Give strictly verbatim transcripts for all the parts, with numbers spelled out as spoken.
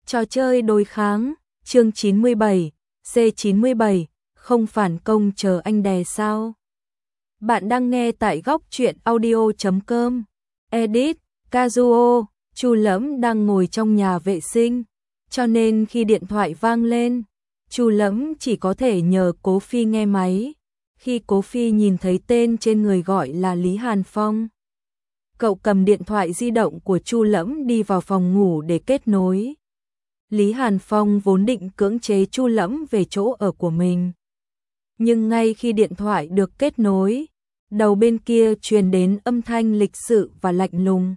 Trò chơi đối kháng, chương chín mươi bảy, C chín mươi bảy, không phản công chờ anh đè sao. Bạn đang nghe tại góc truyện audio chấm com. Edit, Kazuo, Chu Lẫm đang ngồi trong nhà vệ sinh, cho nên khi điện thoại vang lên, Chu Lẫm chỉ có thể nhờ Cố Phi nghe máy. Khi Cố Phi nhìn thấy tên trên người gọi là Lý Hàn Phong, cậu cầm điện thoại di động của Chu Lẫm đi vào phòng ngủ để kết nối. Lý Hàn Phong vốn định cưỡng chế Chu Lẫm về chỗ ở của mình. Nhưng ngay khi điện thoại được kết nối, đầu bên kia truyền đến âm thanh lịch sự và lạnh lùng.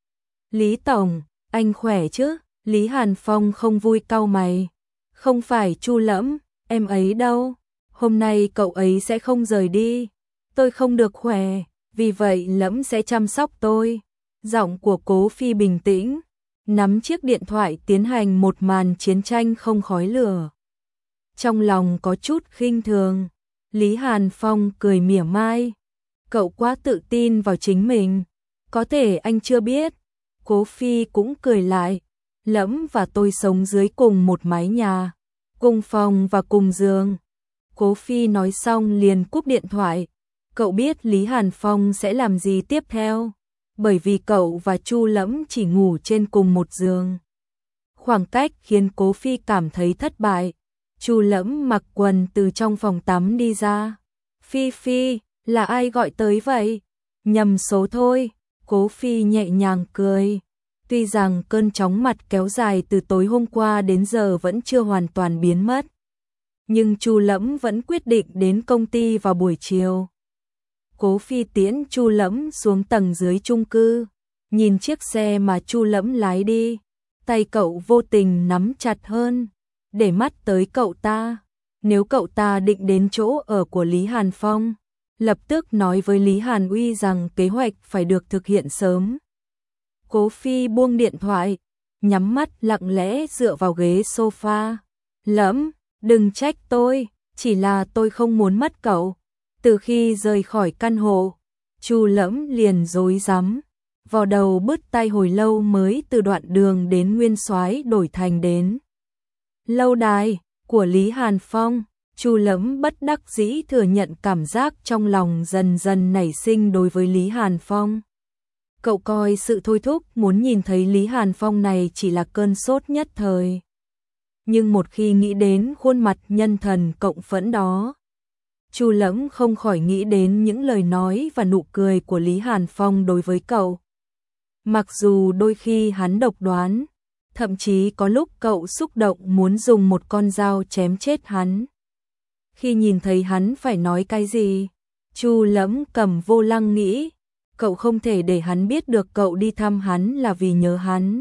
Lý Tổng, anh khỏe chứ? Lý Hàn Phong không vui cau mày. Không phải Chu Lẫm, em ấy đâu. Hôm nay cậu ấy sẽ không rời đi. Tôi không được khỏe, vì vậy Lẫm sẽ chăm sóc tôi. Giọng của Cố Phi bình tĩnh, nắm chiếc điện thoại tiến hành một màn chiến tranh không khói lửa. Trong lòng có chút khinh thường, Lý Hàn Phong cười mỉa mai. Cậu quá tự tin vào chính mình, có thể anh chưa biết. Cố Phi cũng cười lại. Lẫm và tôi sống dưới cùng một mái nhà, cùng phòng và cùng giường. Cố Phi nói xong liền cúp điện thoại. Cậu biết Lý Hàn Phong sẽ làm gì tiếp theo, bởi vì cậu và Chu Lẫm chỉ ngủ trên cùng một giường. Khoảng cách khiến Cố Phi cảm thấy thất bại. Chu Lẫm mặc quần từ trong phòng tắm đi ra. Phi Phi, là ai gọi tới vậy? Nhầm số thôi. Cố Phi nhẹ nhàng cười. Tuy rằng cơn chóng mặt kéo dài từ tối hôm qua đến giờ vẫn chưa hoàn toàn biến mất, nhưng Chu Lẫm vẫn quyết định đến công ty vào buổi chiều. Cố Phi tiễn Chu Lẫm xuống tầng dưới chung cư, nhìn chiếc xe mà Chu Lẫm lái đi, tay cậu vô tình nắm chặt hơn, để mắt tới cậu ta. Nếu cậu ta định đến chỗ ở của Lý Hàn Phong, lập tức nói với Lý Hàn Uy rằng kế hoạch phải được thực hiện sớm. Cố Phi buông điện thoại, nhắm mắt lặng lẽ dựa vào ghế sofa. Lẫm, đừng trách tôi, chỉ là tôi không muốn mất cậu. Từ khi rời khỏi căn hộ, Chu Lẫm liền rối rắm, vò đầu bứt tai hồi lâu mới từ đoạn đường đến Nguyên Soái đổi thành đến lâu đài của Lý Hàn Phong. Chu Lẫm bất đắc dĩ thừa nhận cảm giác trong lòng dần dần nảy sinh đối với Lý Hàn Phong. Cậu coi sự thôi thúc muốn nhìn thấy Lý Hàn Phong này chỉ là cơn sốt nhất thời. Nhưng một khi nghĩ đến khuôn mặt nhân thần cộng phẫn đó, Chu Lẫm không khỏi nghĩ đến những lời nói và nụ cười của Lý Hàn Phong đối với cậu. Mặc dù đôi khi hắn độc đoán, thậm chí có lúc cậu xúc động muốn dùng một con dao chém chết hắn. Khi nhìn thấy hắn phải nói cái gì, Chu Lẫm cầm vô lăng nghĩ, cậu không thể để hắn biết được cậu đi thăm hắn là vì nhớ hắn.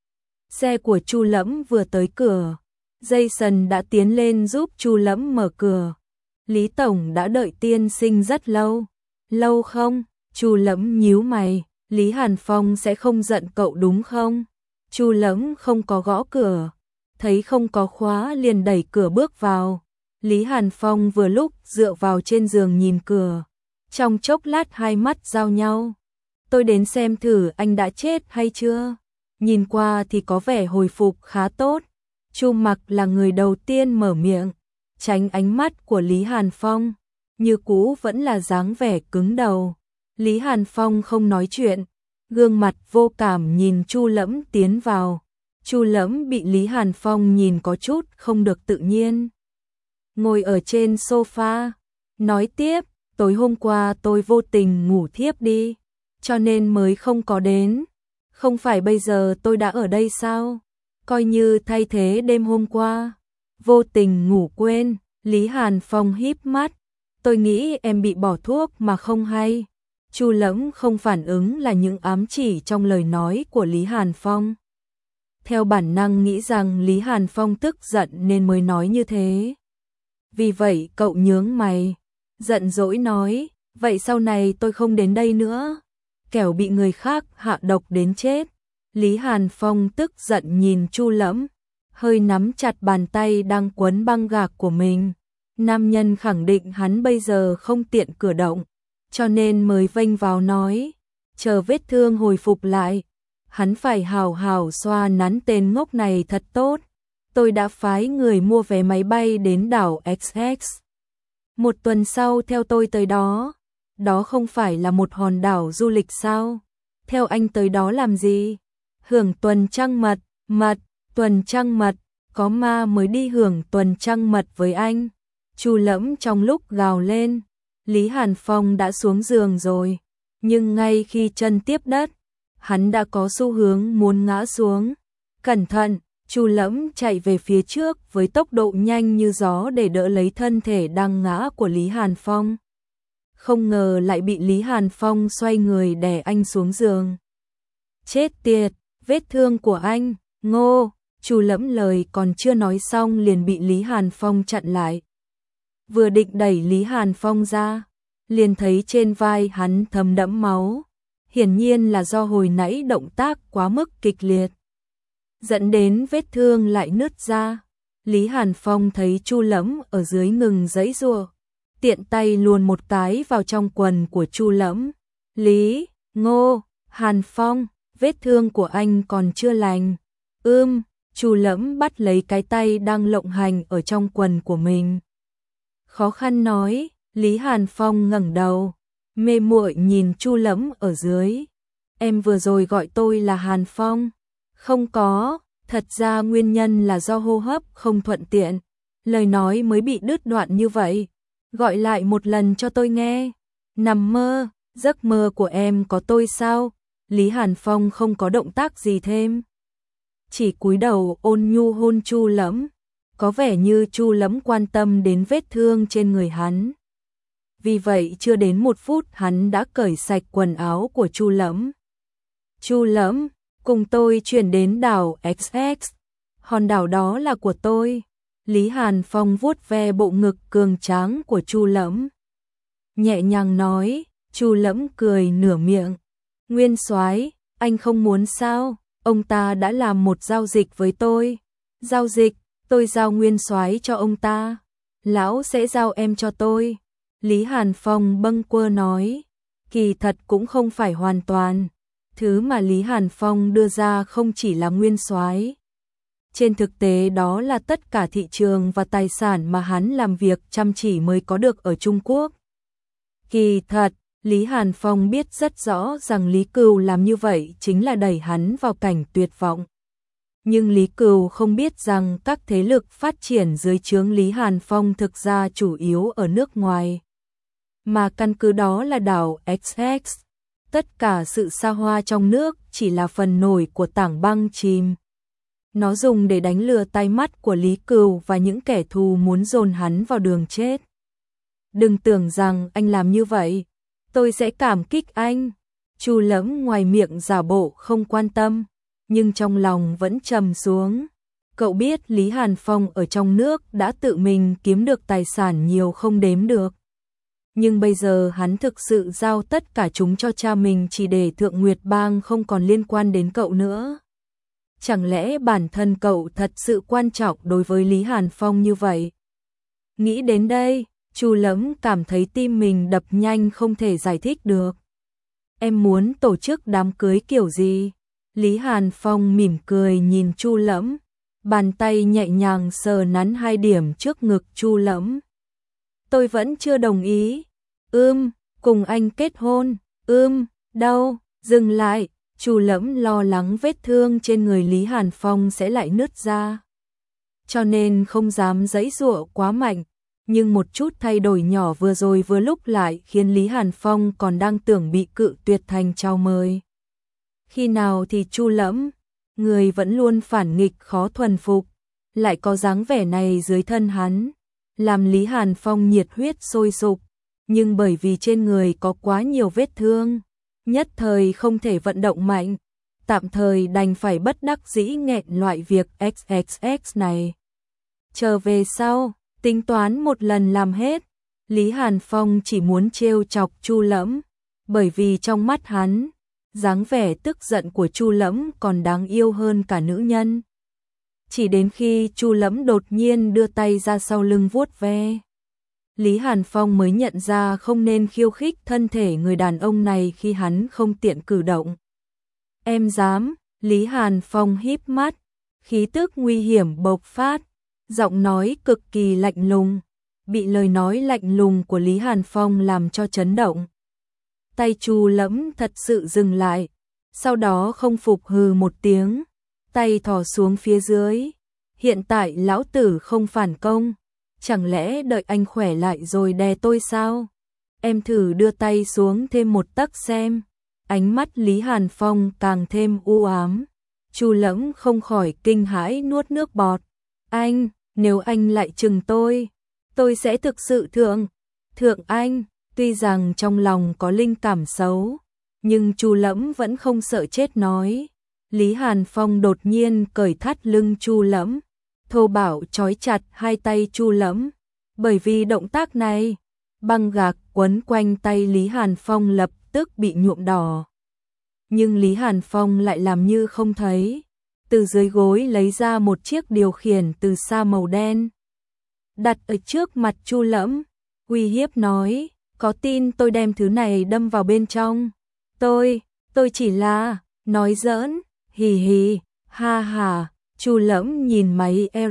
Xe của Chu Lẫm vừa tới cửa, Jason đã tiến lên giúp Chu Lẫm mở cửa. Lý Tổng đã đợi tiên sinh rất lâu. Lâu không? Chu Lẫm nhíu mày. Lý Hàn Phong sẽ không giận cậu đúng không? Chu Lẫm không có gõ cửa, thấy không có khóa liền đẩy cửa bước vào. Lý Hàn Phong vừa lúc dựa vào trên giường nhìn cửa. Trong chốc lát hai mắt giao nhau. Tôi đến xem thử anh đã chết hay chưa. Nhìn qua thì có vẻ hồi phục khá tốt. Chu Mặc là người đầu tiên mở miệng, tránh ánh mắt của Lý Hàn Phong, như cũ vẫn là dáng vẻ cứng đầu. Lý Hàn Phong không nói chuyện, gương mặt vô cảm nhìn Chu Lẫm tiến vào. Chu Lẫm bị Lý Hàn Phong nhìn có chút không được tự nhiên. Ngồi ở trên sofa, nói tiếp, tối hôm qua tôi vô tình ngủ thiếp đi, cho nên mới không có đến. Không phải bây giờ tôi đã ở đây sao? Coi như thay thế đêm hôm qua. Vô tình ngủ quên. Lý Hàn Phong híp mắt. Tôi nghĩ em bị bỏ thuốc mà không hay. Chu Lẫm không phản ứng là những ám chỉ trong lời nói của Lý Hàn Phong. Theo bản năng nghĩ rằng Lý Hàn Phong tức giận nên mới nói như thế. Vì vậy cậu nhướng mày, giận dỗi nói, vậy sau này tôi không đến đây nữa, kẻo bị người khác hạ độc đến chết. Lý Hàn Phong tức giận nhìn Chu Lẫm, hơi nắm chặt bàn tay đang quấn băng gạc của mình. Nam nhân khẳng định hắn bây giờ không tiện cử động, cho nên mới vênh vào nói, chờ vết thương hồi phục lại, hắn phải hào hào xoa nắn tên ngốc này thật tốt. Tôi đã phái người mua vé máy bay đến đảo ích ích. Một tuần sau theo tôi tới đó. Đó không phải là một hòn đảo du lịch sao? Theo anh tới đó làm gì? Hưởng tuần trăng mật, mật, tuần trăng mật, có ma mới đi hưởng tuần trăng mật với anh. Chu Lẫm trong lúc gào lên, Lý Hàn Phong đã xuống giường rồi, nhưng ngay khi chân tiếp đất, hắn đã có xu hướng muốn ngã xuống. Cẩn thận, Chu Lẫm chạy về phía trước với tốc độ nhanh như gió để đỡ lấy thân thể đang ngã của Lý Hàn Phong. Không ngờ lại bị Lý Hàn Phong xoay người đè anh xuống giường. Chết tiệt, vết thương của anh, Ngô, Chu Lẫm lời còn chưa nói xong liền bị Lý Hàn Phong chặn lại. Vừa định đẩy Lý Hàn Phong ra, liền thấy trên vai hắn thấm đẫm máu, hiển nhiên là do hồi nãy động tác quá mức kịch liệt, dẫn đến vết thương lại nứt ra. Lý Hàn Phong thấy Chu Lẫm ở dưới ngừng giãy giụa, tiện tay luồn một cái vào trong quần của Chu Lẫm. Lý, Ngô, Hàn Phong, vết thương của anh còn chưa lành. Ưm, Chu Lẫm bắt lấy cái tay đang lộng hành ở trong quần của mình. Khó khăn nói. Lý Hàn Phong ngẩng đầu, mê muội nhìn Chu Lẫm ở dưới. Em vừa rồi gọi tôi là Hàn Phong. Không có, thật ra nguyên nhân là do hô hấp không thuận tiện, lời nói mới bị đứt đoạn như vậy. Gọi lại một lần cho tôi nghe. Nằm mơ, giấc mơ của em có tôi sao? Lý Hàn Phong không có động tác gì thêm, chỉ cúi đầu ôn nhu hôn Chu Lẫm, có vẻ như Chu Lẫm quan tâm đến vết thương trên người hắn. Vì vậy chưa đến một phút hắn đã cởi sạch quần áo của Chu Lẫm. Chu Lẫm, cùng tôi chuyển đến đảo ích ích. Hòn đảo đó là của tôi. Lý Hàn Phong vuốt ve bộ ngực cường tráng của Chu Lẫm, nhẹ nhàng nói. Chu Lẫm cười nửa miệng. Nguyên soái, anh không muốn sao? Ông ta đã làm một giao dịch với tôi. Giao dịch? Tôi giao nguyên soái cho ông ta, lão sẽ giao em cho tôi. Lý Hàn Phong bâng quơ nói. Kỳ thật cũng không phải hoàn toàn. Thứ mà Lý Hàn Phong đưa ra không chỉ là nguyên soái. Trên thực tế đó là tất cả thị trường và tài sản mà hắn làm việc chăm chỉ mới có được ở Trung Quốc. Kỳ thật, Lý Hàn Phong biết rất rõ rằng Lý Cừu làm như vậy chính là đẩy hắn vào cảnh tuyệt vọng. Nhưng Lý Cừu không biết rằng các thế lực phát triển dưới trướng Lý Hàn Phong thực ra chủ yếu ở nước ngoài, mà căn cứ đó là đảo ích ích. Tất cả sự xa hoa trong nước chỉ là phần nổi của tảng băng chìm. Nó dùng để đánh lừa tai mắt của Lý Cừu và những kẻ thù muốn dồn hắn vào đường chết. Đừng tưởng rằng anh làm như vậy, tôi sẽ cảm kích anh. Chu Lẫm ngoài miệng giả bộ không quan tâm, nhưng trong lòng vẫn trầm xuống. Cậu biết Lý Hàn Phong ở trong nước đã tự mình kiếm được tài sản nhiều không đếm được. Nhưng bây giờ hắn thực sự giao tất cả chúng cho cha mình chỉ để Thượng Nguyệt Bang không còn liên quan đến cậu nữa. Chẳng lẽ bản thân cậu thật sự quan trọng đối với Lý Hàn Phong như vậy? Nghĩ đến đây, Chu Lẫm cảm thấy tim mình đập nhanh không thể giải thích được. Em muốn tổ chức đám cưới kiểu gì? Lý Hàn Phong mỉm cười nhìn Chu Lẫm, bàn tay nhẹ nhàng sờ nắn hai điểm trước ngực Chu Lẫm. Tôi vẫn chưa đồng ý. Ưm, cùng anh kết hôn. Ưm, đâu, dừng lại. Chu Lẫm lo lắng vết thương trên người Lý Hàn Phong sẽ lại nứt ra, cho nên không dám giãy giụa quá mạnh. Nhưng một chút thay đổi nhỏ vừa rồi vừa lúc lại khiến Lý Hàn Phong còn đang tưởng bị cự tuyệt thành chào mời. Khi nào thì Chu Lẫm, người vẫn luôn phản nghịch khó thuần phục, lại có dáng vẻ này dưới thân hắn, làm Lý Hàn Phong nhiệt huyết sôi sục, nhưng bởi vì trên người có quá nhiều vết thương, nhất thời không thể vận động mạnh, tạm thời đành phải bất đắc dĩ nghẹn loại việc ích ích ích này. Chờ về sau, tính toán một lần làm hết. Lý Hàn Phong chỉ muốn trêu chọc Chu Lẫm, bởi vì trong mắt hắn, dáng vẻ tức giận của Chu Lẫm còn đáng yêu hơn cả nữ nhân. Chỉ đến khi Chu Lẫm đột nhiên đưa tay ra sau lưng vuốt ve, Lý Hàn Phong mới nhận ra không nên khiêu khích thân thể người đàn ông này khi hắn không tiện cử động. Em dám, Lý Hàn Phong híp mắt, khí tức nguy hiểm bộc phát, giọng nói cực kỳ lạnh lùng, bị lời nói lạnh lùng của Lý Hàn Phong làm cho chấn động. Tay Chu Lẫm thật sự dừng lại, sau đó không phục hừ một tiếng, tay thò xuống phía dưới. Hiện tại lão tử không phản công, chẳng lẽ đợi anh khỏe lại rồi đè tôi sao? Em thử đưa tay xuống thêm một tấc xem. Ánh mắt Lý Hàn Phong càng thêm u ám. Chu Lẫm không khỏi kinh hãi nuốt nước bọt. Anh, nếu anh lại chừng tôi, tôi sẽ thực sự thượng, thượng anh. Tuy rằng trong lòng có linh cảm xấu, nhưng Chu Lẫm vẫn không sợ chết nói. Lý Hàn Phong đột nhiên cởi thắt lưng Chu Lẫm, thô bạo trói chặt hai tay Chu Lẫm. Bởi vì động tác này, băng gạc quấn quanh tay Lý Hàn Phong lập tức bị nhuộm đỏ. Nhưng Lý Hàn Phong lại làm như không thấy, từ dưới gối lấy ra một chiếc điều khiển từ xa màu đen, đặt ở trước mặt Chu Lẫm, uy hiếp nói, có tin tôi đem thứ này đâm vào bên trong? Tôi, tôi chỉ là nói giỡn, hì hì, ha ha. Chu Lẫm nhìn máy R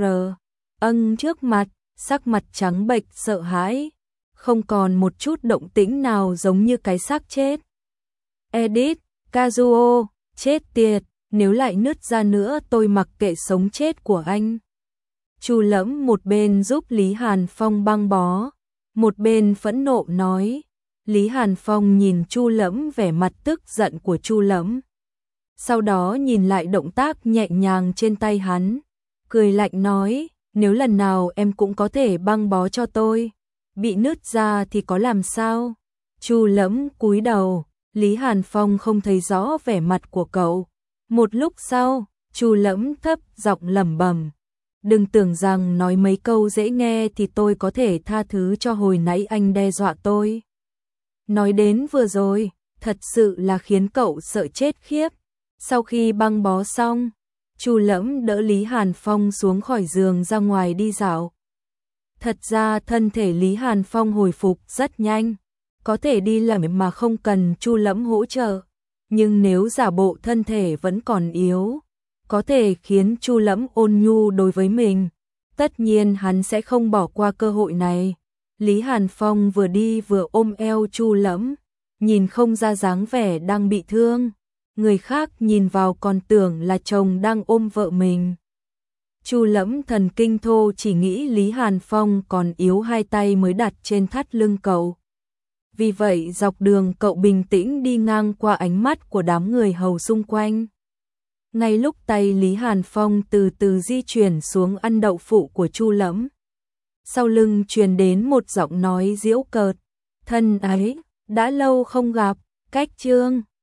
ân trước mặt, sắc mặt trắng bệch sợ hãi, không còn một chút động tĩnh nào, giống như cái xác chết. Edit, Kazuo, chết tiệt, nếu lại nứt ra nữa tôi mặc kệ sống chết của anh. Chu Lẫm một bên giúp Lý Hàn Phong băng bó, một bên phẫn nộ nói. Lý Hàn Phong nhìn Chu Lẫm vẻ mặt tức giận của Chu Lẫm, sau đó nhìn lại động tác nhẹ nhàng trên tay hắn, cười lạnh nói, nếu lần nào em cũng có thể băng bó cho tôi, bị nứt ra thì có làm sao? Chu Lẫm cúi đầu, Lý Hàn Phong không thấy rõ vẻ mặt của cậu. Một lúc sau, Chu Lẫm thấp giọng lẩm bẩm, đừng tưởng rằng nói mấy câu dễ nghe thì tôi có thể tha thứ cho hồi nãy anh đe dọa tôi. Nói đến vừa rồi, thật sự là khiến cậu sợ chết khiếp. Sau khi băng bó xong, Chu Lẫm đỡ Lý Hàn Phong xuống khỏi giường ra ngoài đi dạo. Thật ra thân thể Lý Hàn Phong hồi phục rất nhanh, có thể đi làm mà không cần Chu Lẫm hỗ trợ. Nhưng nếu giả bộ thân thể vẫn còn yếu, có thể khiến Chu Lẫm ôn nhu đối với mình, tất nhiên hắn sẽ không bỏ qua cơ hội này. Lý Hàn Phong vừa đi vừa ôm eo Chu Lẫm, nhìn không ra dáng vẻ đang bị thương. Người khác nhìn vào còn tưởng là chồng đang ôm vợ mình. Chu Lẫm thần kinh thô, chỉ nghĩ Lý Hàn Phong còn yếu hai tay mới đặt trên thắt lưng cậu. Vì vậy dọc đường cậu bình tĩnh đi ngang qua ánh mắt của đám người hầu xung quanh. Ngay lúc tay Lý Hàn Phong từ từ di chuyển xuống ăn đậu phụ của Chu Lẫm, sau lưng truyền đến một giọng nói giễu cợt, thân ấy, đã lâu không gặp, cách chương